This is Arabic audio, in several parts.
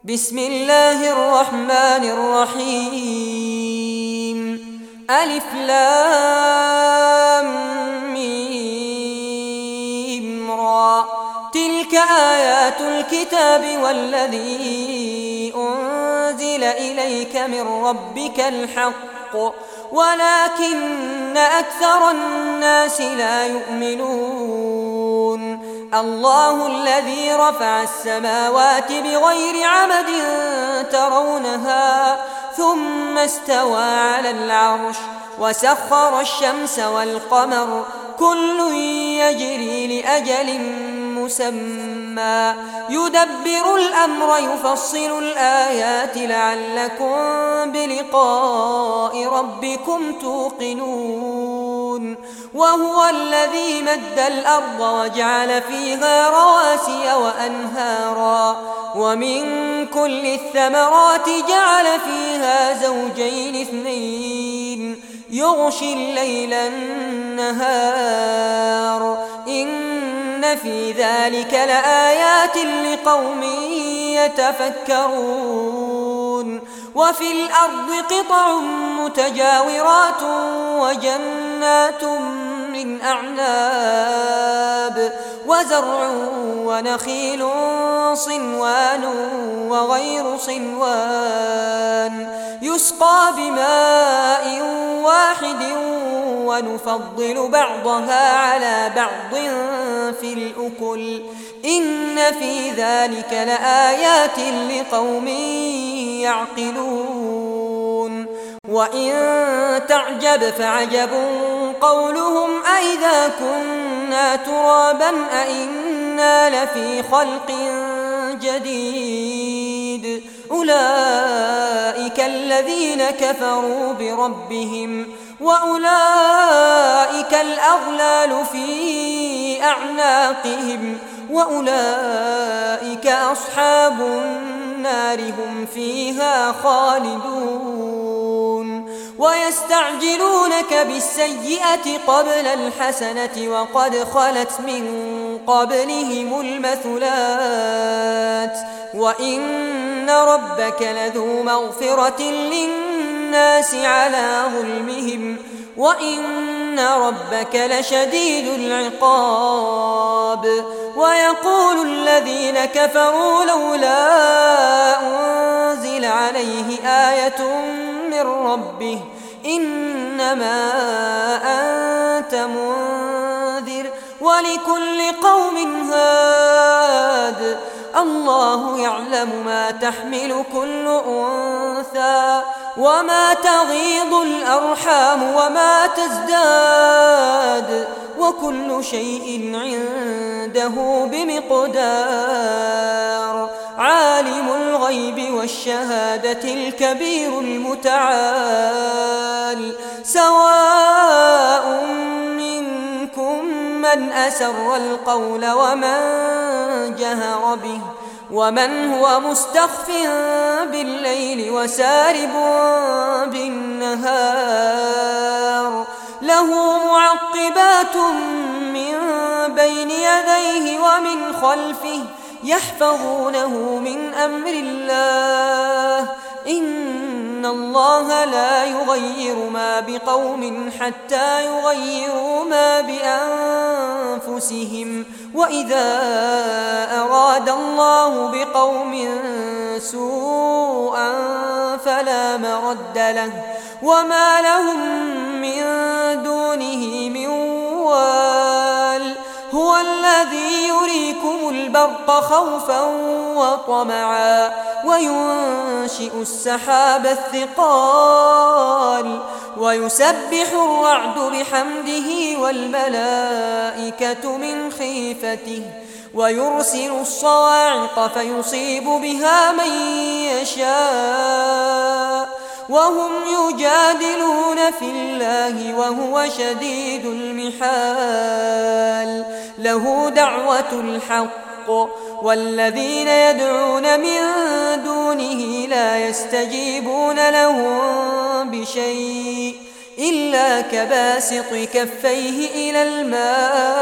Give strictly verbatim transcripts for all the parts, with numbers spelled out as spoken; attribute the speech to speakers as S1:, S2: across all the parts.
S1: بسم الله الرحمن الرحيم. ألف لام ميم را. تلك آيات الكتاب والذي أنزل إليك من ربك الحق ولكن أكثر الناس لا يؤمنون. الله الذي رفع السماوات بغير عمد ترونها ثم استوى على العرش وسخر الشمس والقمر كل يجري لأجل مسمى يدبر الأمر يفصل الآيات لعلكم بلقاء ربكم توقنون. وهو الذي مد الأرض وجعل فيها رواسي وأنهارا ومن كل الثمرات جعل فيها زوجين اثنين يغشي الليل النهار إن في ذلك لآيات لقوم يتفكرون. وفي الأرض قطع متجاورات وجنات من أعناب وزرع ونخيل صنوان وغير صنوان يسقى بماء واحد ونفضل بعضها على بعض في الأكل إن في ذلك لآيات لقوم يعقلون. وإن تعجب فعجب قولهم أئذا كنا ترابا أئنا لفي خلق جديد أولئك الذين كفروا بربهم وأولئك الأغلال في أعناقهم وأولئك أصحاب النار هم فيها خالدون. ويستعجلونك بالسيئة قبل الحسنة وقد خلت من قبلهم المثلات وإن ربك لذو مغفرة للناس على ظلمهم وإن ربك لشديد العقاب. ويقول الذين كفروا لولا أنزل عليه آية من ربه إنما أنت منذر ولكل قوم هاد الله يعلم ما تحمل كل أنثى وما تغيض الأرحام وما تزداد وكل شيء عنده بمقدار. عالم الغيب والشهادة الكبير المتعال سواء منكم من أسر القول ومن جهر به ومن هو مستخف بالليل وسارب بالنهار له معقبات من بين يديه ومن خلفه يحفظونه من أمر الله إن الله لا يغير ما بقوم حتى يغيروا ما بأنفسهم وإذا أراد الله بقوم سوءا فلا مرد له وما لهم من دونه من وال. هو الذي يريكم البرق خوفا وطمعا وينشئ السحاب الثقال ويسبح الرعد بحمده والملائكة من خيفته ويرسل الصواعق فيصيب بها من يشاء وهم يجادلون في الله وهو شديد المحال. له دعوة الحق والذين يدعون من دونه لا يستجيبون لهم بشيء إلا كباسط كفيه إلى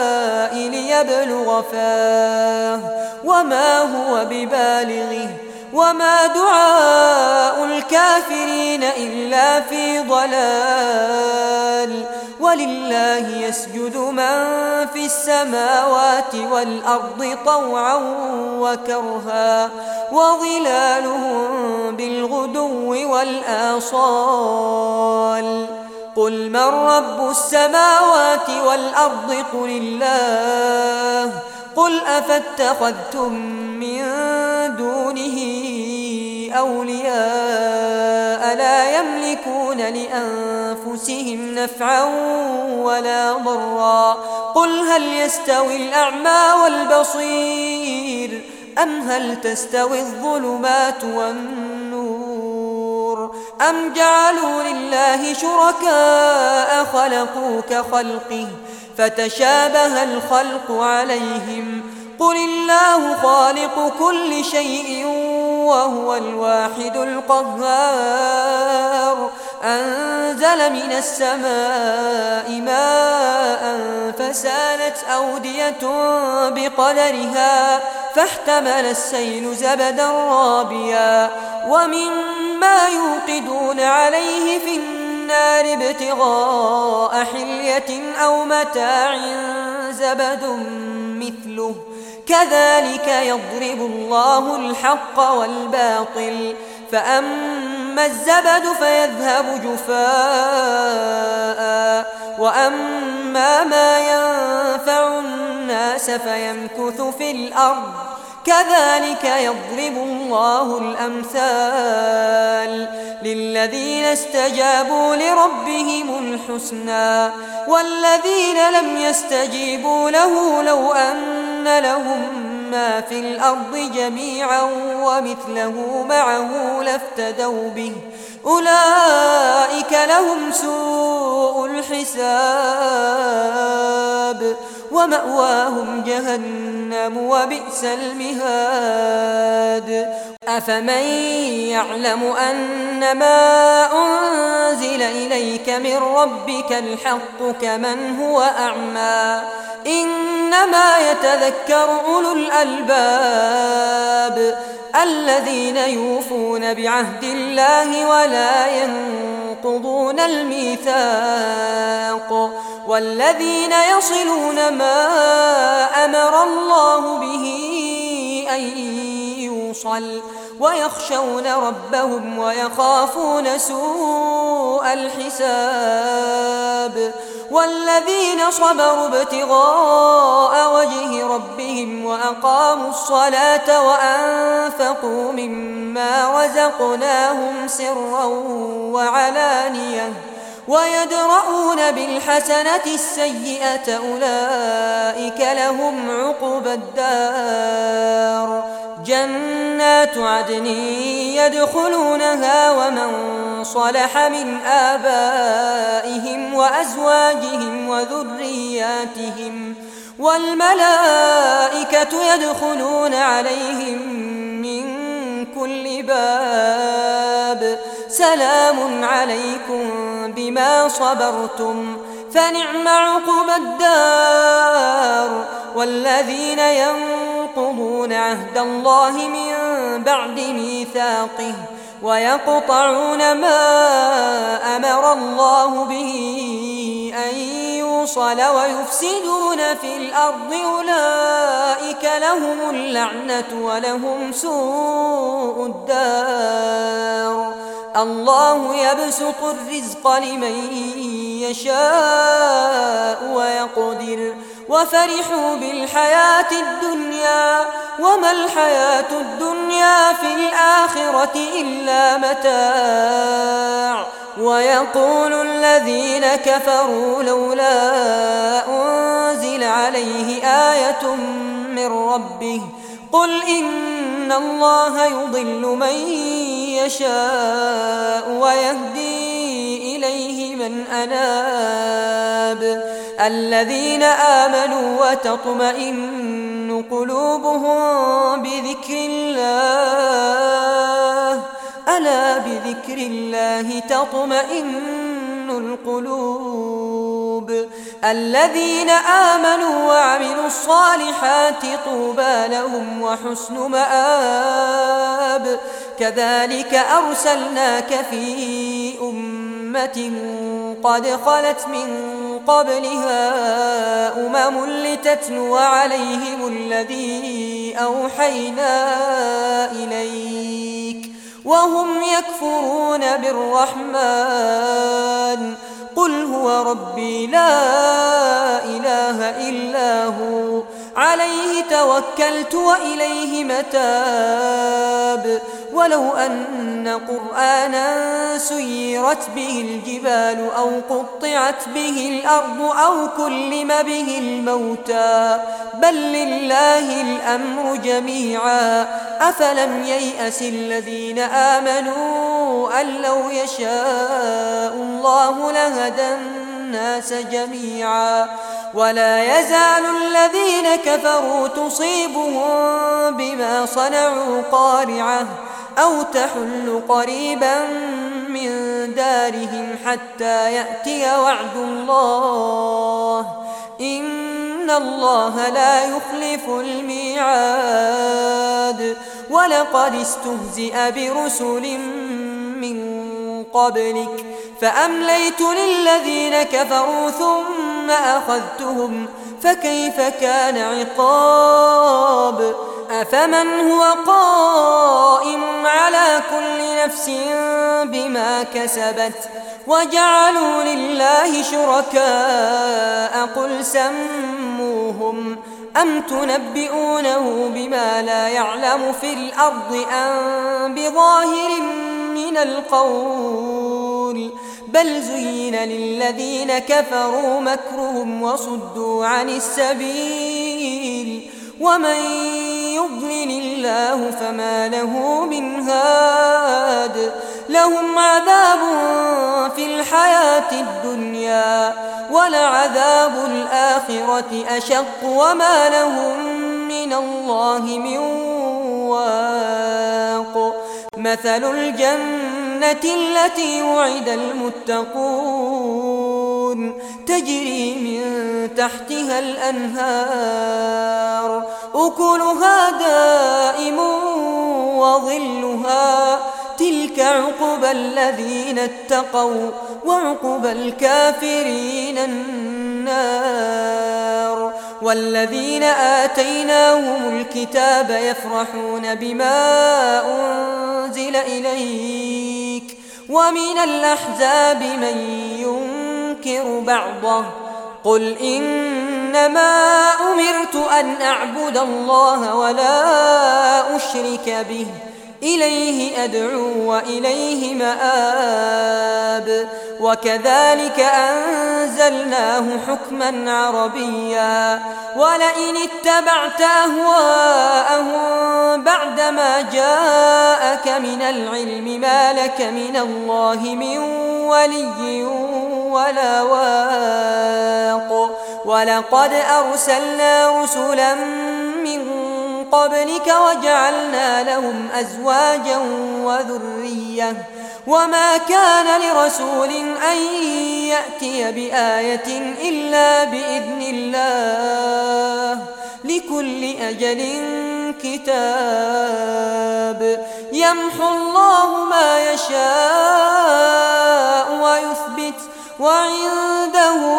S1: الماء ليبلغ فاه وما هو ببالغه وما دعاء الكافرين إلا في ضلال ولله يسجد من في السماوات والأرض طوعا وكرها وظلالهم بالغدو والآصال قل من رب السماوات والأرض قل الله قل أفاتخذتم من دونه أولياء لا يملكون لأنفسهم نفعا ولا ضرا قل هل يستوي الأعمى والبصير أم هل تستوي الظلمات والنور أم جعلوا لله شركاء خلقوا كخلقه فتشابه الخلق عليهم قل الله خالق كل شيء وهو الواحد القهار أنزل من السماء ماء فسالت أودية بقدرها فاحتمل السيل زبدا رابيا ومما يوقدون عليه في النار ابتغاء حلية أو متاع زبد مثله كذلك يضرب الله الحق والباطل فأما الزبد فيذهب جفاء وأما ما ينفع الناس فيمكث في الأرض كذلك يضرب الله الأمثال للذين استجابوا لربهم الحسنى والذين لم يستجيبوا له لو أن لهم ما في الأرض جميعا ومثله معه لافتدوا به أولئك لهم سوء الحساب ومأواهم جهنم وبئس المهاد أفمن يعلم أنما أنزل إليك من ربك الحق كمن هو أعمى إنما يتذكر أولو الألباب الذين يوفون بعهد الله ولا ينقضون الميثاق والذين يصلون ما أمر الله به أن يوصل ويخشون ربهم ويخافون سوء الحساب والذين صبروا ابتغاء وجه ربهم وأقاموا الصلاة وأنفقوا مما رزقناهم سرا وعلانية ويدرؤون بالحسنة السيئة أولئك لهم عقبى الدار جنات عدن يدخلونها ومن صلح من آبائهم وأزواجهم وذرياتهم والملائكة يدخلون عليهم من كل باب سلام عليكم بما صبرتم فنعم عقبى الدار والذين ينقضون عهد الله من بعد ميثاقه ويقطعون ما أمر الله به أن يوصل ويفسدون في الأرض أولئك لهم اللعنة ولهم سوء الدار الله يبسط الرزق لمن يشاء ويقدر وفرحوا بالحياة الدنيا وما الحياة الدنيا في الآخرة إلا متاع ويقول الذين كفروا لولا أنزل عليه آية من ربه قل إن الله يضل من يشاء ويهدي إليه من أناب الذين آمنوا وتطمئن قلوبهم بذكر الله ألا بذكر الله تطمئن القلوب. الذين آمنوا وعملوا الصالحات طوبى لهم وحسن مآب. كذلك أرسلناك في أمة قد خلت من قبلها أمم لتتلو عليهم الذي أوحينا إليك وهم يكفرون بالرحمن. قل هو ربي لا إله إلا هو عليه توكلت وإليه متاب. ولو أن قرآنا سيرت به الجبال أو قطعت به الأرض أو كلم به الموتى بل لله الأمر جميعا. أفلم ييأس الذين آمنوا أن لو يشاء الله لهدى الناس جميعا. ولا يزال الذين كفروا تصيبهم بما صنعوا قارعة أو تحل قريبا من دارهم حتى يأتي وعد الله إن الله لا يخلف الميعاد. ولقد استهزئ برسل من قبلك فأمليت للذين كفروا ثم أخذتهم فكيف كان عقاب. أفمن هو قائم على كل نفس بما كسبت وجعلوا لله شركاء قل سموهم أم تنبئونه بما لا يعلم في الأرض أم بظاهر من القول بل زين للذين كفروا مكرهم وصدوا عن السبيل ومن يضلل الله فما له من هاد. لهم عذاب في الحياة الدنيا ولعذاب الآخرة أشق وما لهم من الله من واق. مثل الجنة التي وعد المتقون تجري من تحتها الأنهار أكلها دائم وظلها تلك عقبى الذين اتقوا وعقبى الكافرين النار. والذين آتيناهم الكتاب يفرحون بما أنزل إليك ومن الأحزاب من ينكر بعضه قل إنما أمرت أن أعبد الله ولا أشرك به إليه أدعو وإليه مآب. وكذلك أنزلناه حكما عربيا ولئن اتبعت أهواءهم بعدما جاءك من العلم ما لك من الله من ولي ولا واق. ولقد أرسلنا رسلا من قبلك وجعلنا لهم أزواجا وذرية وما كان لرسول أن يأتي بآية إلا بإذن الله لكل أجل كتاب. يمحو الله ما يشاء ويثبت وعنده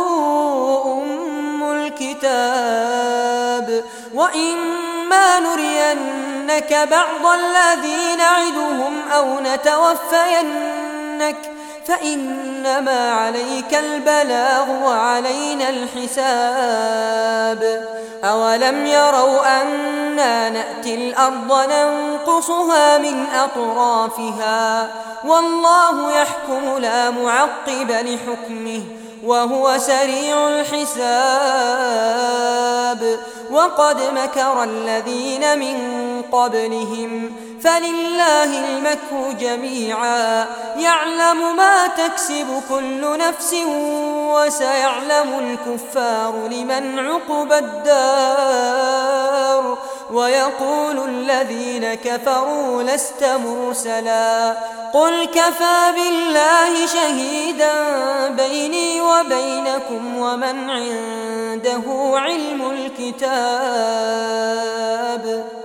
S1: أم الكتاب. وإما نرينك بعض الذي نعدهم أو نتوفينك فإنما عليك البلاغ وعلينا الحساب. أولم يروا أنا نأتي الأرض ننقصها من أطرافها والله يحكم لا معقب لحكمه وهو سريع الحساب. وقد مكر الذين من قبلهم فلله المكر جميعا يعلم ما تكسب كل نفس وسيعلم الكفار لمن عقبى الدار. ويقول الذين كفروا لست مرسلا قل كفى بالله شهيدا بيني وبينكم ومن عنده علم الكتاب